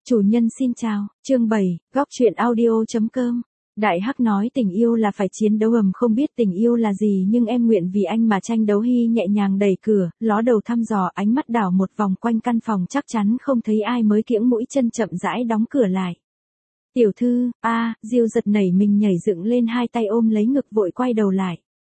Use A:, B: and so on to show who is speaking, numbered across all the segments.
A: Chủ nhân xin chào, chương 7, góc truyện audio.com. Đại Hắc nói tình yêu là phải chiến đấu không biết tình yêu là gì nhưng em nguyện vì anh mà tranh đấu. Hy nhẹ nhàng đẩy cửa, ló đầu thăm dò, ánh mắt đảo một vòng quanh căn phòng chắc chắn không thấy ai mới kiễng mũi chân chậm rãi đóng cửa lại. Tiểu thư, Diêu giật nảy mình nhảy dựng lên, hai tay ôm lấy ngực vội quay đầu lại.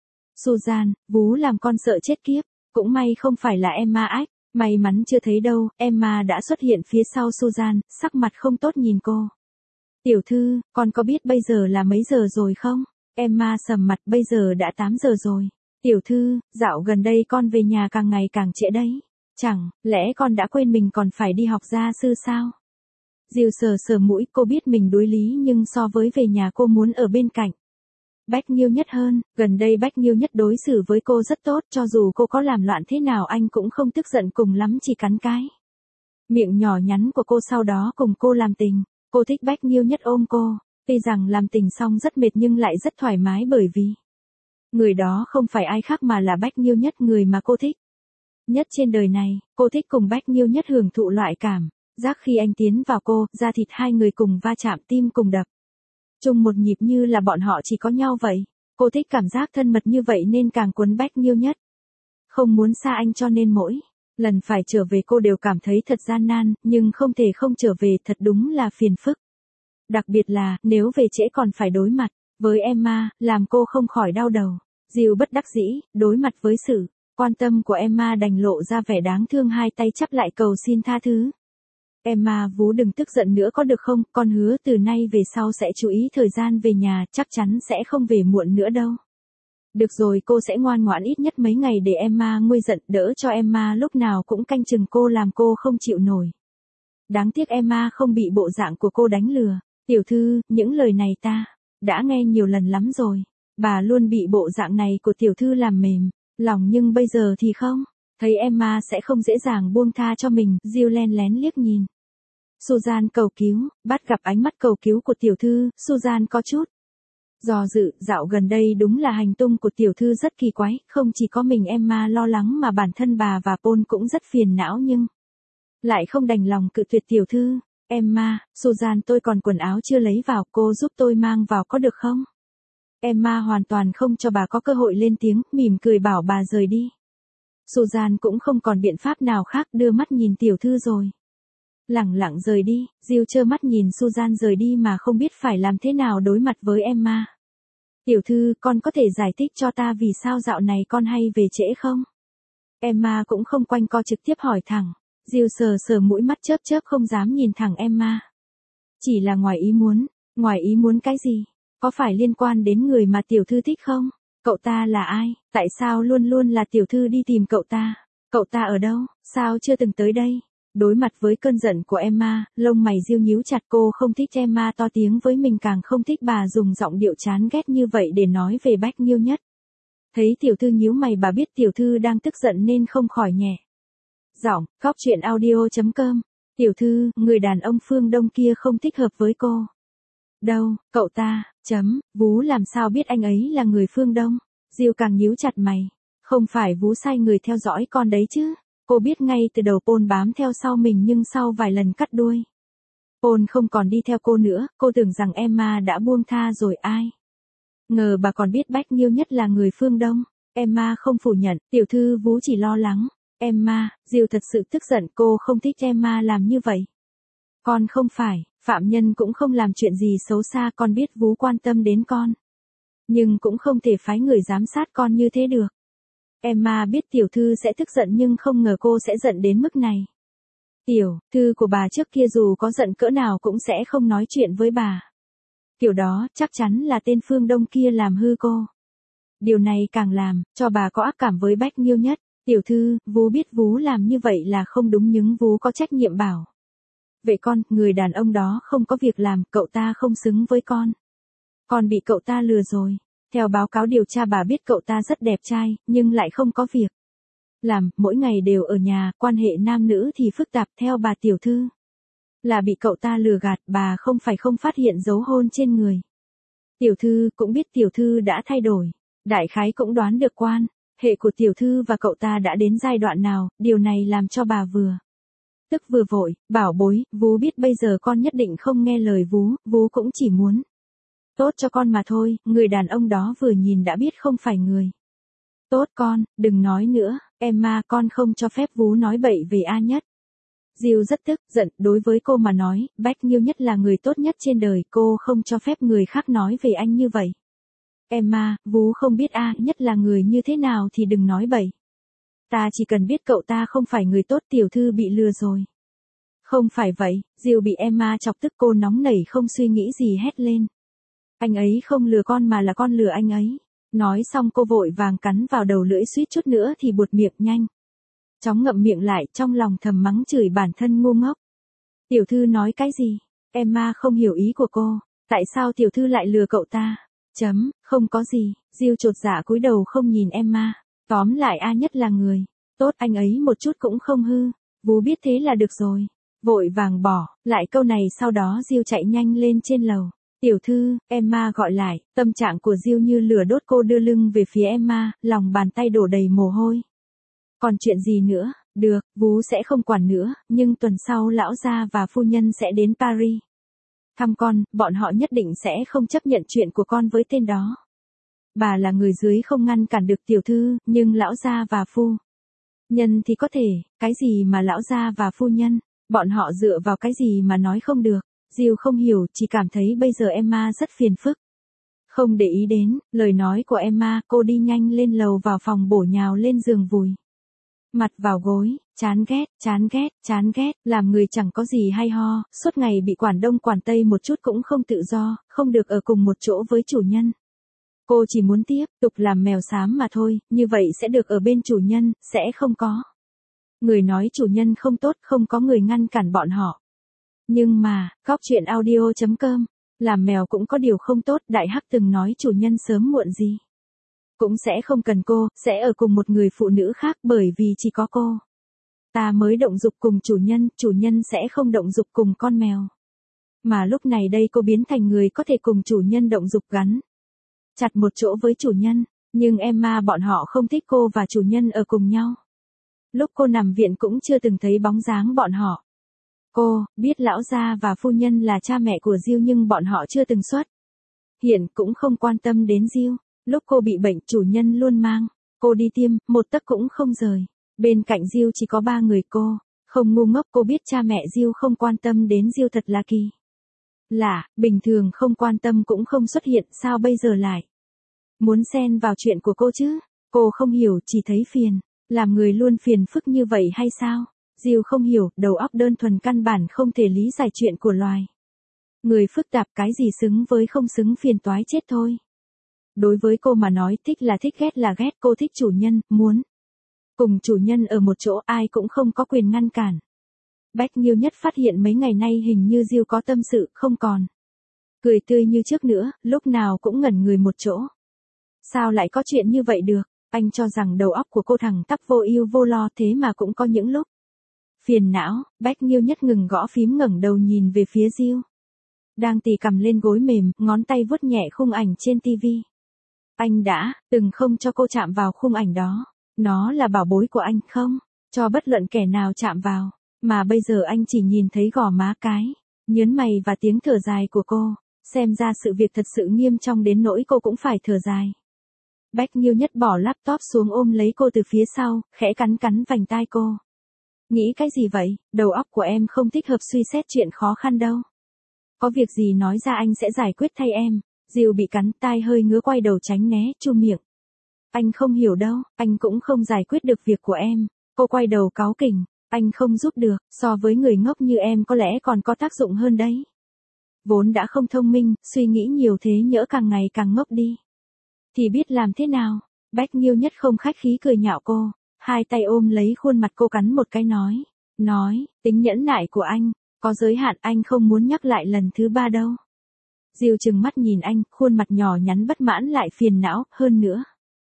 A: Susan, vú làm con sợ chết kiếp, cũng may không phải là Emma ách. May mắn chưa thấy đâu, Emma đã xuất hiện phía sau Susan, sắc mặt không tốt nhìn cô. Tiểu thư, con có biết bây giờ là mấy giờ rồi không? Emma sầm mặt, bây giờ đã 8 giờ rồi. Tiểu thư, dạo gần đây con về nhà càng ngày càng trễ đấy. Chẳng lẽ con đã quên mình còn phải đi học gia sư sao? Diêu sờ sờ mũi, cô biết mình đối lý nhưng so với về nhà cô muốn ở bên cạnh Bách Nghiêu Nhất hơn. Gần đây Bách Nghiêu Nhất đối xử với cô rất tốt, cho dù cô có làm loạn thế nào anh cũng không tức giận, cùng lắm chỉ cắn cái miệng nhỏ nhắn của cô, sau đó cùng cô làm tình. Cô thích Bách Nghiêu Nhất ôm cô, tuy rằng làm tình xong rất mệt nhưng lại rất thoải mái bởi vì người đó không phải ai khác mà là Bách Nghiêu Nhất, người mà cô thích nhất trên đời này. Cô thích cùng Bách Nghiêu Nhất hưởng thụ loại cảm giác khi anh tiến vào cô, da thịt hai người cùng va chạm, tim cùng đập chung một nhịp như là bọn họ chỉ có nhau vậy. Cô thích cảm giác thân mật như vậy nên càng cuốn Bách Nghiêu Nhất. Không muốn xa anh cho nên mỗi lần phải trở về cô đều cảm thấy thật gian nan, nhưng không thể không trở về, thật đúng là phiền phức. Đặc biệt là, nếu về trễ còn phải đối mặt với Emma, làm cô không khỏi đau đầu. Diêu bất đắc dĩ, đối mặt với sự quan tâm của Emma đành lộ ra vẻ đáng thương, hai tay chắp lại cầu xin tha thứ. Emma, vú đừng tức giận nữa có được không, con hứa từ nay về sau sẽ chú ý thời gian về nhà, chắc chắn sẽ không về muộn nữa đâu. Được rồi, cô sẽ ngoan ngoãn ít nhất mấy ngày để Emma nguôi giận, đỡ cho Emma lúc nào cũng canh chừng cô, làm cô không chịu nổi. Đáng tiếc Emma không bị bộ dạng của cô đánh lừa. Tiểu thư, những lời này ta đã nghe nhiều lần lắm rồi. Bà luôn bị bộ dạng này của tiểu thư làm mềm lòng, nhưng bây giờ thì không. Thấy Emma sẽ không dễ dàng buông tha cho mình, Diêu len lén liếc nhìn Susan cầu cứu, bắt gặp ánh mắt cầu cứu của tiểu thư, Susan có chút do dự. Dạo gần đây đúng là hành tung của tiểu thư rất kỳ quái, không chỉ có mình Emma lo lắng mà bản thân bà và Paul cũng rất phiền não, nhưng lại không đành lòng cự tuyệt tiểu thư. Emma, Susan, tôi còn quần áo chưa lấy vào, cô giúp tôi mang vào có được không? Emma hoàn toàn không cho bà có cơ hội lên tiếng, mỉm cười bảo bà rời đi. Susan cũng không còn biện pháp nào khác, đưa mắt nhìn tiểu thư rồi lẳng lặng rời đi. Diêu trơ mắt nhìn Susan rời đi mà không biết phải làm thế nào đối mặt với Emma. Tiểu thư, con có thể giải thích cho ta vì sao dạo này con hay về trễ không? Emma cũng không quanh co, trực tiếp hỏi thẳng. Diêu sờ sờ mũi, mắt chớp chớp không dám nhìn thẳng Emma. Chỉ là ngoài ý muốn. Ngoài ý muốn cái gì? Có phải liên quan đến người mà tiểu thư thích không? Cậu ta là ai? Tại sao luôn luôn là tiểu thư đi tìm cậu ta? Cậu ta ở đâu? Sao chưa từng tới đây? Đối mặt với cơn giận của Emma, lông mày Diêu nhíu chặt, cô không thích Emma to tiếng với mình, càng không thích bà dùng giọng điệu chán ghét như vậy để nói về Bách Nghiêu Nhất. Thấy tiểu thư nhíu mày, bà biết tiểu thư đang tức giận nên không khỏi nhẹ giọng. Góc truyện audio.com. Tiểu thư, người đàn ông phương Đông kia không thích hợp với cô đâu. Cậu ta, vú làm sao biết anh ấy là người phương Đông? Diêu càng nhíu chặt mày. Không phải vú sai người theo dõi con đấy chứ? Cô biết ngay từ đầu Paul bám theo sau mình, nhưng sau vài lần cắt đuôi, Paul không còn đi theo cô nữa. Cô tưởng rằng Emma đã buông tha rồi, ai ngờ bà còn biết Bách Nghiêu Nhất là người phương Đông. Emma không phủ nhận, tiểu thư, vú chỉ lo lắng. Emma, Diêu thật sự tức giận, cô không thích Emma làm như vậy. Con không phải phạm nhân, cũng không làm chuyện gì xấu xa, con biết vú quan tâm đến con, nhưng cũng không thể phái người giám sát con như thế được. Emma biết tiểu thư sẽ tức giận nhưng không ngờ cô sẽ giận đến mức này. Tiểu thư của bà trước kia dù có giận cỡ nào cũng sẽ không nói chuyện với bà. Kiểu đó chắc chắn là tên phương Đông kia làm hư cô. Điều này càng làm cho bà có ác cảm với Bách Nghiêu Nhất. Tiểu thư, vú biết vú làm như vậy là không đúng nhưng vú có trách nhiệm bảo vệ con. Người đàn ông đó không có việc làm, cậu ta không xứng với con. Con bị cậu ta lừa rồi. Theo báo cáo điều tra bà biết cậu ta rất đẹp trai, nhưng lại không có việc làm, mỗi ngày đều ở nhà, quan hệ nam nữ thì phức tạp. Theo bà tiểu thư là bị cậu ta lừa gạt, bà không phải không phát hiện dấu hôn trên người. Tiểu thư cũng biết tiểu thư đã thay đổi, đại khái cũng đoán được quan hệ của tiểu thư và cậu ta đã đến giai đoạn nào, điều này làm cho bà vừa tức vừa vội, bảo bối, vú biết bây giờ con nhất định không nghe lời vú cũng chỉ muốn tốt cho con mà thôi, người đàn ông đó vừa nhìn đã biết không phải người tốt con, đừng nói nữa, Emma con không cho phép vú nói bậy về A Nhất. Diêu rất tức giận, đối với cô mà nói, Bách Nghiêu Nhất là người tốt nhất trên đời, cô không cho phép người khác nói về anh như vậy. Emma, vú không biết A Nhất là người như thế nào thì đừng nói bậy. Ta chỉ cần biết cậu ta không phải người tốt, tiểu thư bị lừa rồi. Không phải vậy, Diêu bị Emma chọc tức, cô nóng nảy không suy nghĩ gì hét lên. Anh ấy không lừa con mà là con lừa anh ấy. Nói xong cô vội vàng cắn vào đầu lưỡi, suýt chút nữa thì buột miệng nhanh chóng ngậm miệng lại, trong lòng thầm mắng chửi bản thân ngu ngốc. Tiểu thư nói cái gì? Emma không hiểu ý của cô. Tại sao tiểu thư lại lừa cậu ta? Không có gì. Diêu chột dạ cúi đầu không nhìn Emma. Tóm lại A Nhất là người tốt, anh ấy một chút cũng không hư. Vú biết thế là được rồi. Vội vàng bỏ lại câu này, sau đó Diêu chạy nhanh lên trên lầu. Tiểu thư, Emma gọi lại, tâm trạng của Diêu như lửa đốt, cô đưa lưng về phía Emma, lòng bàn tay đổ đầy mồ hôi. Còn chuyện gì nữa? Được, vú sẽ không quản nữa, nhưng tuần sau lão gia và phu nhân sẽ đến Paris thăm con, bọn họ nhất định sẽ không chấp nhận chuyện của con với tên đó. Bà là người dưới không ngăn cản được tiểu thư, nhưng lão gia và phu nhân thì có thể, cái gì mà lão gia và phu nhân, bọn họ dựa vào cái gì mà nói không được. Diêu không hiểu, chỉ cảm thấy bây giờ Emma rất phiền phức. Không để ý đến lời nói của Emma, cô đi nhanh lên lầu vào phòng bổ nhào lên giường vùi mặt vào gối, chán ghét, làm người chẳng có gì hay ho, suốt ngày bị quản đông quản tây, một chút cũng không tự do, không được ở cùng một chỗ với chủ nhân. Cô chỉ muốn tiếp tục làm mèo xám mà thôi, như vậy sẽ được ở bên chủ nhân, sẽ không có người nói chủ nhân không tốt, không có người ngăn cản bọn họ. Nhưng mà, Góc Chuyện Audio.com, làm mèo cũng có điều không tốt, Đại Hắc từng nói chủ nhân sớm muộn gì cũng sẽ không cần cô, sẽ ở cùng một người phụ nữ khác, bởi vì chỉ có cô ta mới động dục cùng chủ nhân sẽ không động dục cùng con mèo. Mà lúc này đây cô biến thành người có thể cùng chủ nhân động dục, gắn chặt một chỗ với chủ nhân, nhưng Emma bọn họ không thích cô và chủ nhân ở cùng nhau. Lúc cô nằm viện cũng chưa từng thấy bóng dáng bọn họ. Cô biết lão gia và phu nhân là cha mẹ của Diêu, nhưng bọn họ chưa từng xuất hiện, cũng không quan tâm đến Diêu. Lúc cô bị bệnh, chủ nhân luôn mang cô đi tiêm, một tấc cũng không rời. Bên cạnh Diêu chỉ có 3 người, cô không ngu ngốc, cô biết cha mẹ Diêu không quan tâm đến Diêu thật là kỳ lạ, bình thường không quan tâm cũng không xuất hiện, sao bây giờ lại muốn xen vào chuyện của cô chứ? Cô không hiểu, chỉ thấy phiền, làm người luôn phiền phức như vậy hay sao? Diêu không hiểu, đầu óc đơn thuần căn bản không thể lý giải chuyện của loài người phức tạp, cái gì xứng với không xứng, phiền toái chết thôi. Đối với cô mà nói, thích là thích, ghét là ghét, cô thích chủ nhân, muốn cùng chủ nhân ở một chỗ, ai cũng không có quyền ngăn cản. Bách Nghiêu Nhất phát hiện mấy ngày nay hình như Diêu có tâm sự, không còn cười tươi như trước nữa, lúc nào cũng ngẩn người một chỗ. Sao lại có chuyện như vậy được? Anh cho rằng đầu óc của cô thẳng tắp vô ưu vô lo, thế mà cũng có những lúc phiền não. Bách Nghiêu Nhất ngừng gõ phím, ngẩng đầu nhìn về phía Diêu đang tì cằm lên gối mềm, ngón tay vuốt nhẹ khung ảnh trên tivi. Anh đã từng không cho cô chạm vào khung ảnh đó. Nó là bảo bối của anh, không cho bất luận kẻ nào chạm vào. Mà bây giờ anh chỉ nhìn thấy gò má, cái nhớn mày và tiếng thở dài của cô. Xem ra sự việc thật sự nghiêm trọng đến nỗi cô cũng phải thở dài. Bách Nghiêu Nhất bỏ laptop xuống, ôm lấy cô từ phía sau, khẽ cắn vành tai cô. Nghĩ cái gì vậy? Đầu óc của em không thích hợp suy xét chuyện khó khăn đâu. Có việc gì nói ra, anh sẽ giải quyết thay em. Diêu bị cắn, tai hơi ngứa, quay đầu tránh né, chu miệng. Anh không hiểu đâu, anh cũng không giải quyết được việc của em. Cô quay đầu cáu kỉnh, anh không giúp được, so với người ngốc như em có lẽ còn có tác dụng hơn đấy. Vốn đã không thông minh, suy nghĩ nhiều thế nhỡ càng ngày càng ngốc đi. Thì biết làm thế nào? Bách Nghiêu Nhất không khách khí cười nhạo cô, hai tay ôm lấy khuôn mặt cô, cắn một cái nói, tính nhẫn nại của anh có giới hạn, anh không muốn nhắc lại lần thứ 3 đâu. Diêu trừng mắt nhìn anh, khuôn mặt nhỏ nhắn bất mãn lại phiền não, hơn nữa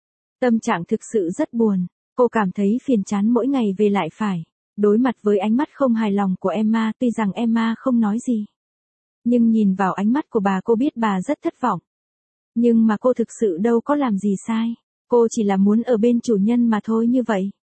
A: tâm trạng thực sự rất buồn. Cô cảm thấy phiền chán, mỗi ngày về lại phải đối mặt với ánh mắt không hài lòng của Emma. Tuy rằng Emma không nói gì, nhưng nhìn vào ánh mắt của bà, cô biết bà rất thất vọng. Nhưng mà cô thực sự đâu có làm gì sai. Cô chỉ là muốn ở bên chủ nhân mà thôi, như vậy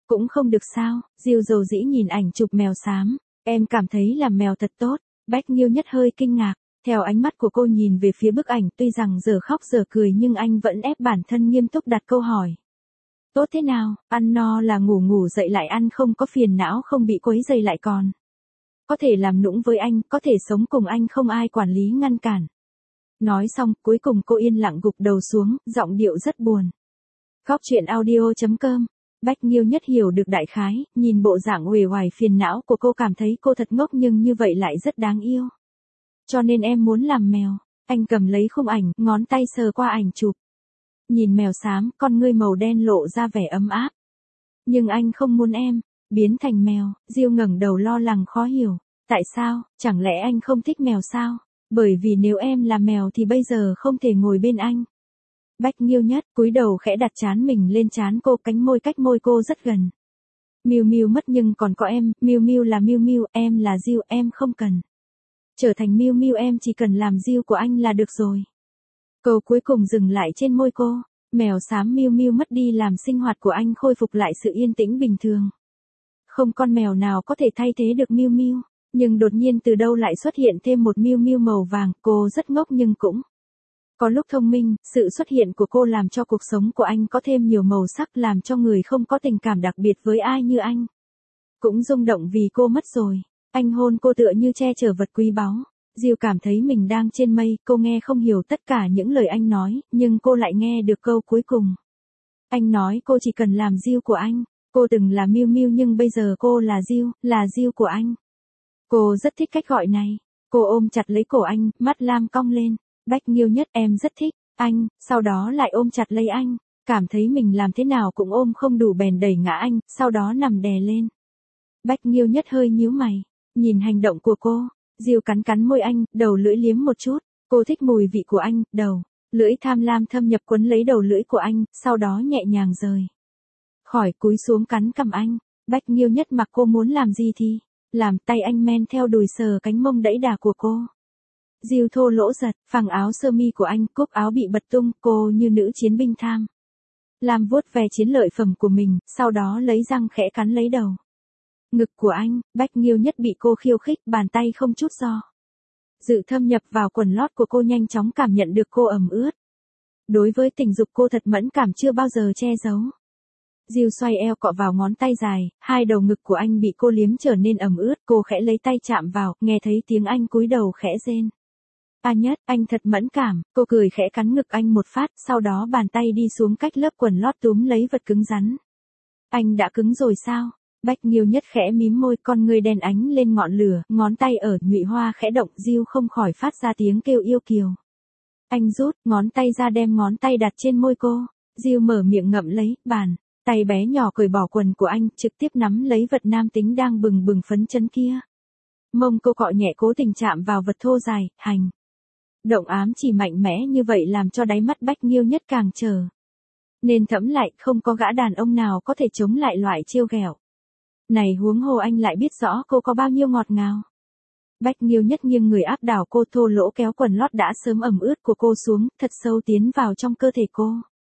A: Cũng không được sao, Diêu dầu dĩ nhìn ảnh chụp mèo xám. Em cảm thấy làm mèo thật tốt. Bách Nghiêu Nhất hơi kinh ngạc. Theo ánh mắt của cô nhìn về phía bức ảnh, tuy rằng giờ khóc giờ cười nhưng anh vẫn ép bản thân nghiêm túc đặt câu hỏi. Tốt thế nào, ăn no là ngủ, ngủ dậy lại ăn, không có phiền não, không bị quấy rầy, lại còn có thể làm nũng với anh, có thể sống cùng anh, không ai quản lý ngăn cản. Nói xong, cuối cùng cô yên lặng gục đầu xuống, giọng điệu rất buồn. Góc truyện audio.com. Bách Nghiêu Nhất hiểu được đại khái, nhìn bộ dạng uể oải phiền não của cô cảm thấy cô thật ngốc nhưng như vậy lại rất đáng yêu. Cho nên em muốn làm mèo. Anh cầm lấy khung ảnh, ngón tay sờ qua ảnh chụp. Nhìn mèo xám, con ngươi màu đen lộ ra vẻ ấm áp. Nhưng anh không muốn em biến thành mèo. Diêu ngẩng đầu lo lắng khó hiểu. Tại sao, chẳng lẽ anh không thích mèo sao? Bởi vì nếu em là mèo thì bây giờ không thể ngồi bên anh. Bách Nghiêu Nhất cúi đầu khẽ đặt trán mình lên trán cô, cánh môi cách môi cô rất gần. Miu Miu mất nhưng còn có em, Miu Miu là Miu Miu, em là Diêu, em không cần trở thành Miu Miu, em chỉ cần làm Diêu của anh là được rồi. Câu cuối cùng dừng lại trên môi cô. Mèo xám Miu Miu mất đi làm sinh hoạt của anh khôi phục lại sự yên tĩnh bình thường. Không con mèo nào có thể thay thế được Miu Miu, nhưng đột nhiên từ đâu lại xuất hiện thêm một Miu Miu màu vàng. Cô rất ngốc nhưng cũng có lúc thông minh. Sự xuất hiện của cô làm cho cuộc sống của anh có thêm nhiều màu sắc, làm cho người không có tình cảm đặc biệt với ai như anh cũng rung động vì cô mất rồi. Anh hôn cô tựa như che chở vật quý báu. Diêu cảm thấy mình đang trên mây, cô nghe không hiểu tất cả những lời anh nói, nhưng cô lại nghe được câu cuối cùng. Anh nói cô chỉ cần làm Diêu của anh. Cô từng là Miu Miu nhưng bây giờ cô là Diêu của anh. Cô rất thích cách gọi này. Cô ôm chặt lấy cổ anh, mắt lam cong lên. Bách Nghiêu Nhất, em rất thích anh. Sau đó lại ôm chặt lấy anh. Cảm thấy mình làm thế nào cũng ôm không đủ bèn đẩy ngã anh, sau đó nằm đè lên. Bách Nghiêu Nhất hơi nhíu mày, nhìn hành động của cô. Diêu cắn cắn môi anh, đầu lưỡi liếm một chút. Cô thích mùi vị của anh, đầu lưỡi tham lam thâm nhập quấn lấy đầu lưỡi của anh, sau đó nhẹ nhàng rời khỏi, cúi xuống cắn cằm anh. Bách Nghiêu Nhất mặc cô muốn làm gì thì làm, tay anh men theo đùi sờ cánh mông đẫy đà của cô. Diêu thô lỗ giật, phẳng áo sơ mi của anh, cúc áo bị bật tung, cô như nữ chiến binh tham lam vuốt ve chiến lợi phẩm của mình, sau đó lấy răng khẽ cắn lấy đầu ngực của anh. Bách Nghiêu Nhất bị cô khiêu khích, bàn tay không chút do dự thâm nhập vào quần lót của cô, nhanh chóng cảm nhận được cô ẩm ướt. Đối với tình dục cô thật mẫn cảm, chưa bao giờ che giấu. Diêu xoay eo cọ vào ngón tay dài, hai đầu ngực của anh bị cô liếm trở nên ẩm ướt, cô khẽ lấy tay chạm vào, nghe thấy tiếng anh cúi đầu khẽ rên. A Nhất, anh thật mẫn cảm. Cô cười khẽ cắn ngực anh một phát, sau đó bàn tay đi xuống cách lớp quần lót túm lấy vật cứng rắn. Anh đã cứng rồi sao? Bách Nghiêu Nhất khẽ mím môi, con ngươi đen ánh lên ngọn lửa, ngón tay ở nhụy hoa khẽ động, Diêu không khỏi phát ra tiếng kêu yêu kiều. Anh rút ngón tay ra, đem ngón tay đặt trên môi cô. Diêu mở miệng ngậm lấy, bàn tay bé nhỏ cởi bỏ quần của anh, trực tiếp nắm lấy vật nam tính đang bừng bừng phấn chấn kia. Mông cô cọ nhẹ, cố tình chạm vào vật thô dài, hành động ám chỉ mạnh mẽ như vậy làm cho đáy mắt Bách Nghiêu Nhất càng trở nên thẫm lại, không có gã đàn ông nào có thể chống lại loại chiêu ghẹo này, huống hồ anh lại biết rõ cô có bao nhiêu ngọt ngào. Bách Nghiêu Nhất nghiêng người áp đảo cô, thô lỗ kéo quần lót đã sớm ẩm ướt của cô xuống, thật sâu tiến vào trong cơ thể cô.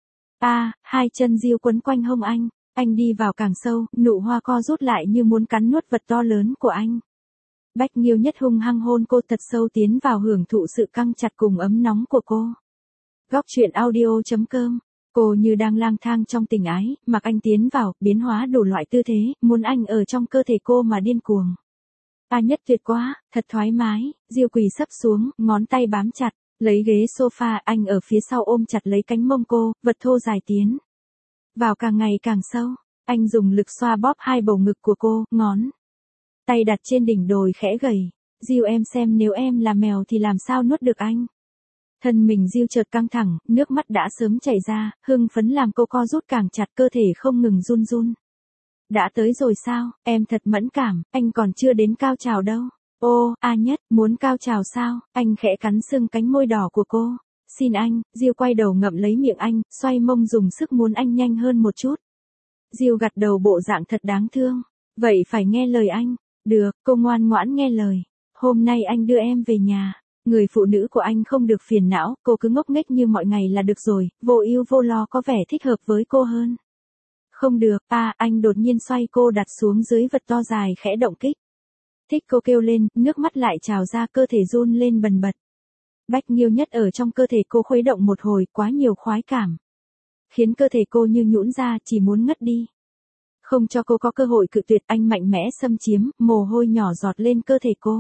A: Hai chân Diêu quấn quanh hông anh đi vào càng sâu, nụ hoa co rút lại như muốn cắn nuốt vật to lớn của anh. Bách Nghiêu Nhất hung hăng hôn cô thật sâu, tiến vào hưởng thụ sự căng chặt cùng ấm nóng của cô. Góc truyện audio.com. Cô như đang lang thang trong tình ái, mặc anh tiến vào, biến hóa đủ loại tư thế, muốn anh ở trong cơ thể cô mà điên cuồng. A Nhất tuyệt quá, thật thoải mái. Diêu quỳ sấp xuống, ngón tay bám chặt lấy ghế sofa, anh ở phía sau ôm chặt lấy cánh mông cô, vật thô dài tiến vào càng ngày càng sâu. Anh dùng lực xoa bóp hai bầu ngực của cô, ngón tay đặt trên đỉnh đồi khẽ gầy. Diêu, em xem nếu em là mèo thì làm sao nuốt được anh. Thân mình Diêu chợt căng thẳng, nước mắt đã sớm chảy ra, hưng phấn làm cô co rút càng chặt, cơ thể không ngừng run run. Đã tới rồi sao, em thật mẫn cảm, anh còn chưa đến cao trào đâu. Ô, A Nhất, muốn cao trào sao? Anh khẽ cắn sưng cánh môi đỏ của cô. Xin anh. Diêu quay đầu ngậm lấy miệng anh, xoay mông dùng sức muốn anh nhanh hơn một chút. Diêu gật đầu bộ dạng thật đáng thương. Vậy phải nghe lời anh. Được, cô ngoan ngoãn nghe lời. Hôm nay anh đưa em về nhà. Người phụ nữ của anh không được phiền não, cô cứ ngốc nghếch như mọi ngày là được rồi, vô ưu vô lo có vẻ thích hợp với cô hơn. Không được, anh đột nhiên xoay cô đặt xuống dưới vật to dài khẽ động kích. Thích cô kêu lên, nước mắt lại trào ra cơ thể run lên bần bật. Bách Nghiêu Nhất ở trong cơ thể cô khuấy động một hồi quá nhiều khoái cảm. Khiến cơ thể cô như nhũn ra chỉ muốn ngất đi. Không cho cô có cơ hội cự tuyệt anh mạnh mẽ xâm chiếm, mồ hôi nhỏ giọt lên cơ thể cô.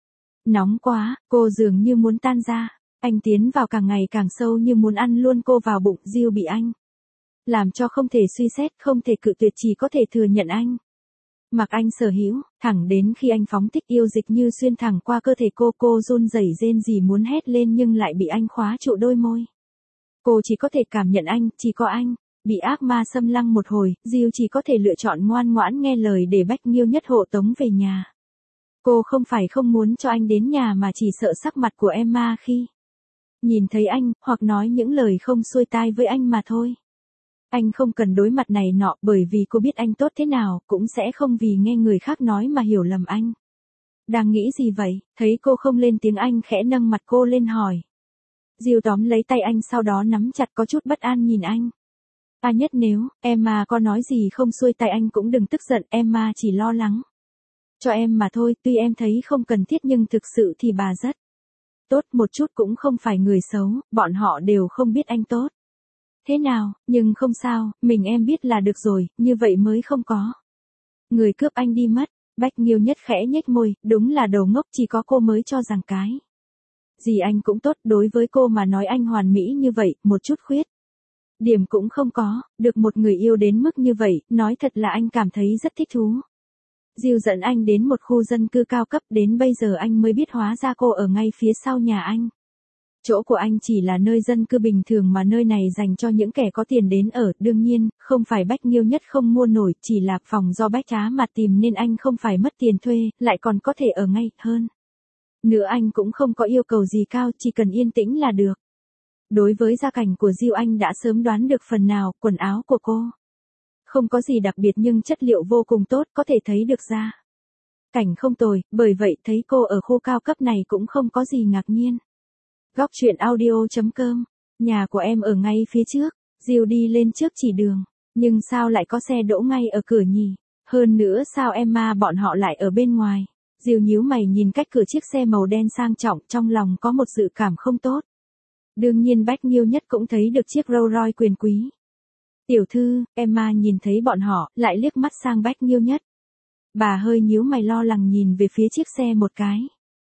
A: Nóng quá, cô dường như muốn tan ra. Anh tiến vào càng ngày càng sâu như muốn ăn luôn cô vào bụng. Diêu bị anh làm cho không thể suy xét, không thể cự tuyệt, chỉ có thể thừa nhận anh. Mặc anh sở hữu, thẳng đến khi anh phóng thích yêu dịch như xuyên thẳng qua cơ thể cô run rẩy rên rỉ muốn hét lên nhưng lại bị anh khóa trụ đôi môi. Cô chỉ có thể cảm nhận anh, chỉ có anh. Bị ác ma xâm lăng một hồi, Diêu chỉ có thể lựa chọn ngoan ngoãn nghe lời để Bách Nghiêu Nhất hộ tống về nhà. Cô không phải không muốn cho anh đến nhà mà chỉ sợ sắc mặt của Emma khi nhìn thấy anh, hoặc nói những lời không xuôi tai với anh mà thôi. Anh không cần đối mặt này nọ bởi vì cô biết anh tốt thế nào, cũng sẽ không vì nghe người khác nói mà hiểu lầm anh. Đang nghĩ gì vậy? Thấy cô không lên tiếng anh khẽ nâng mặt cô lên hỏi. Diêu tóm lấy tay anh sau đó nắm chặt có chút bất an nhìn anh. Nhất nếu, Emma có nói gì không xuôi tai anh cũng đừng tức giận, Emma chỉ lo lắng cho em mà thôi, tuy em thấy không cần thiết nhưng thực sự thì bà rất tốt, một chút cũng không phải người xấu, bọn họ đều không biết anh tốt. Thế nào, nhưng không sao, mình em biết là được rồi, như vậy mới không có người cướp anh đi mất. Bách Nghiêu Nhất khẽ nhếch môi, đúng là đầu ngốc, chỉ có cô mới cho rằng cái gì anh cũng tốt, đối với cô mà nói anh hoàn mỹ như vậy, một chút khuyết điểm cũng không có, được một người yêu đến mức như vậy, nói thật là anh cảm thấy rất thích thú. Diêu dẫn anh đến một khu dân cư cao cấp, đến bây giờ anh mới biết hóa ra cô ở ngay phía sau nhà anh. Chỗ của anh chỉ là nơi dân cư bình thường mà nơi này dành cho những kẻ có tiền đến ở, đương nhiên, không phải Bách Nghiêu Nhất không mua nổi, chỉ là phòng do Bách Trá Mặt tìm nên anh không phải mất tiền thuê, lại còn có thể ở ngay, hơn nữa anh cũng không có yêu cầu gì cao, chỉ cần yên tĩnh là được. Đối với gia cảnh của Diêu anh đã sớm đoán được phần nào, quần áo của cô không có gì đặc biệt nhưng chất liệu vô cùng tốt, có thể thấy được ra cảnh không tồi, bởi vậy thấy cô ở khu cao cấp này cũng không có gì ngạc nhiên. Góc truyện audio.com, nhà của em ở ngay phía trước. Diêu đi lên trước chỉ đường, nhưng sao lại có xe đỗ ngay ở cửa nhỉ? Hơn nữa sao Emma bọn họ lại ở bên ngoài? Diêu nhíu mày nhìn cách cửa chiếc xe màu đen sang trọng, trong lòng có một dự cảm không tốt. Đương nhiên Bách Nghiêu Nhất cũng thấy được chiếc Rolls Royce quyền quý. Tiểu thư, Emma nhìn thấy bọn họ, lại liếc mắt sang Bách Nghiêu Nhất. Bà hơi nhíu mày lo lắng nhìn về phía chiếc xe một cái.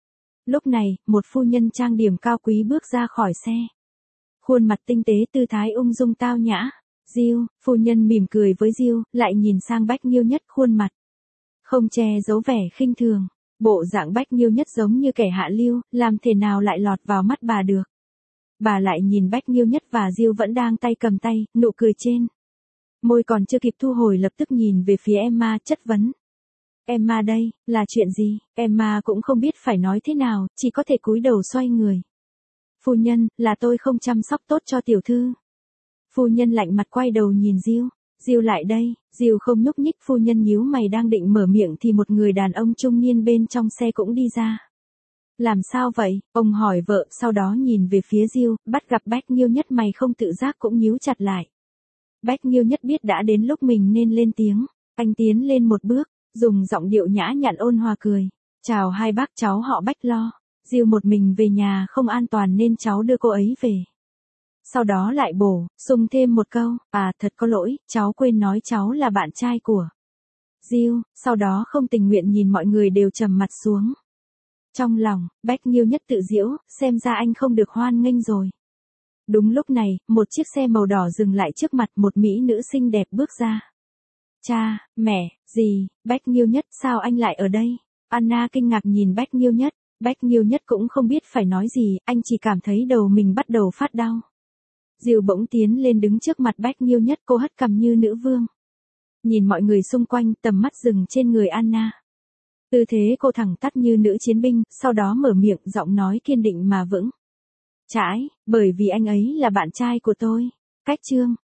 A: Lúc này, một phu nhân trang điểm cao quý bước ra khỏi xe. Khuôn mặt tinh tế, tư thái ung dung tao nhã. Diêu, phu nhân mỉm cười với Diêu, lại nhìn sang Bách Nghiêu Nhất, khuôn mặt không che giấu vẻ khinh thường. Bộ dạng Bách Nghiêu Nhất giống như kẻ hạ lưu, làm thế nào lại lọt vào mắt bà được. Bà lại nhìn Bách Nghiêu Nhất và Diêu vẫn đang tay cầm tay, nụ cười trên môi còn chưa kịp thu hồi lập tức nhìn về phía Emma, chất vấn. Emma đây, là chuyện gì? Emma cũng không biết phải nói thế nào, chỉ có thể cúi đầu xoay người. Phu nhân, là tôi không chăm sóc tốt cho tiểu thư. Phu nhân lạnh mặt quay đầu nhìn Diêu. Diêu lại đây. Diêu không nhúc nhích, phu nhân nhíu mày đang định mở miệng thì một người đàn ông trung niên bên trong xe cũng đi ra. Làm sao vậy? Ông hỏi vợ, sau đó nhìn về phía Diêu, bắt gặp Bách Nghiêu Nhất mày không tự giác cũng nhíu chặt lại. Bách Nghiêu Nhất biết đã đến lúc mình nên lên tiếng. Anh tiến lên một bước, dùng giọng điệu nhã nhặn ôn hòa cười. Chào hai bác, cháu họ Bách lo. Diêu một mình về nhà không an toàn nên cháu đưa cô ấy về. Sau đó lại bổ sung thêm một câu, thật có lỗi, cháu quên nói cháu là bạn trai của Diêu, sau đó không tình nguyện nhìn mọi người đều trầm mặt xuống. Trong lòng, Bách Nghiêu Nhất tự giễu, xem ra anh không được hoan nghênh rồi. Đúng lúc này, một chiếc xe màu đỏ dừng lại trước mặt, một mỹ nữ xinh đẹp bước ra. Cha, mẹ, dì, Bách Nghiêu Nhất, sao anh lại ở đây? Anna kinh ngạc nhìn Bách Nghiêu Nhất. Bách Nghiêu Nhất cũng không biết phải nói gì, anh chỉ cảm thấy đầu mình bắt đầu phát đau. Diêu bỗng tiến lên đứng trước mặt Bách Nghiêu Nhất, cô hất cằm như nữ vương. Nhìn mọi người xung quanh, tầm mắt dừng trên người Anna. Tư thế cô thẳng tắp như nữ chiến binh, sau đó mở miệng, giọng nói kiên định mà vững. Trái, bởi vì anh ấy là bạn trai của tôi. Cách chương.